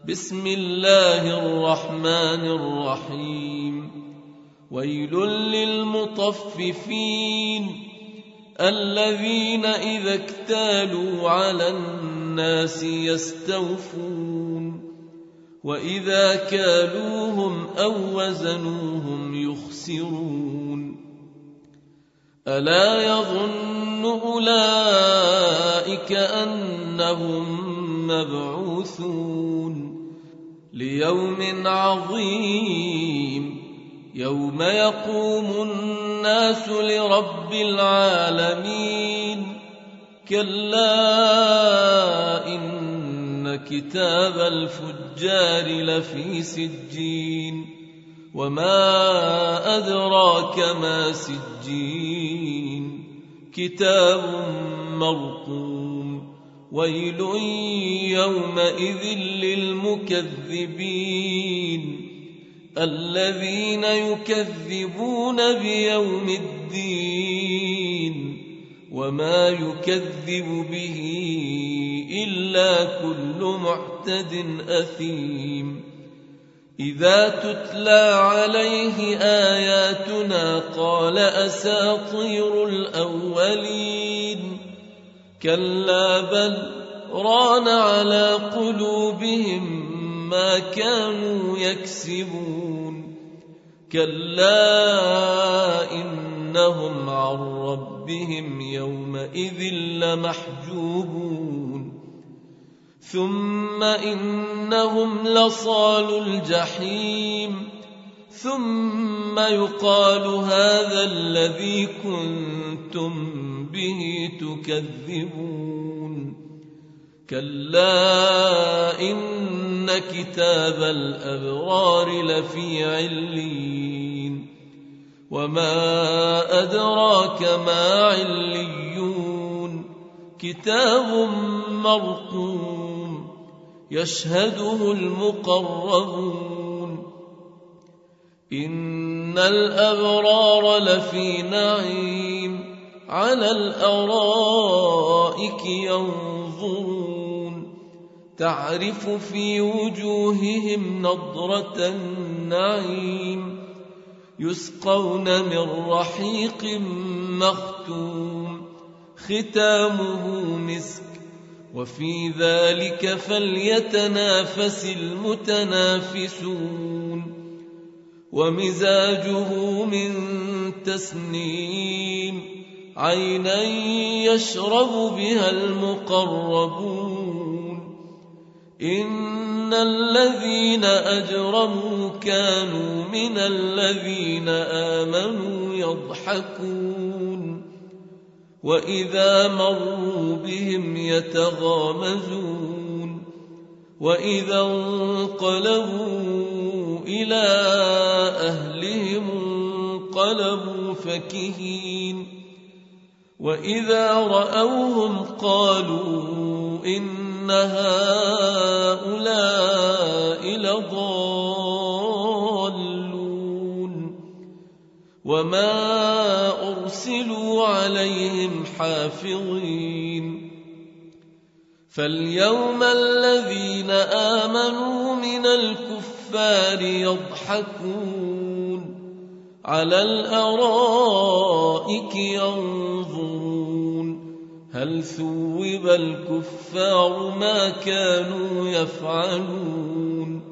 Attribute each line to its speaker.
Speaker 1: بسم الله الرحمن الرحيم. ويل للمطففين الذين إذا اكتالوا على الناس يستوفون وإذا كالوهم أو وزنوهم يخسرون. ألا يظن أولئك أنهم مبعوثون ليوم عظيم يوم يقوم الناس لرب العالمين. كلا إن كتاب الفجار لفي سجين وما أدراك ما سجين كتاب مرقوم. ويل يومئذ للمكذبين الذين يكذبون بيوم الدين وما يكذب به إلا كل معتد أثيم. إذا تتلى عليه آياتنا قال أساطير الأولين. كلا بل ران على قلوبهم ما كانوا يكسبون. كلا إنهم عن ربهم يومئذ لمحجوبون. ثم إنهم لصالو الجحيم ثم يقال هذا الذي كنتم به تكذبون. كلا إن كتاب الأبرار لفي علين وما أدراك ما عليون. كتاب مرقوم يشهده المقربون. إن الأبرار لفي نعيم على الأرائك ينظرون تعرف في وجوههم نضرة النعيم. يسقون من رحيق مختوم ختامه مسك وفي ذلك فليتنافس المتنافسون. ومزاجه من تسنيم عينا يشرب بها المقربون. إن الذين أجرموا كانوا من الذين آمنوا يضحكون وإذا مروا بهم يتغامزون. وإذا انقلبوا إلى أهلهم انقلبوا فكهين. وإذا رأوهم قالوا إن هؤلاء لضالون. وما أرسلوا عليهم حافظين. فاليوم الذين آمنوا من الكفار يضحكون على الأرائك ينظرون هل ثوب الكفار ما كانوا يفعلون.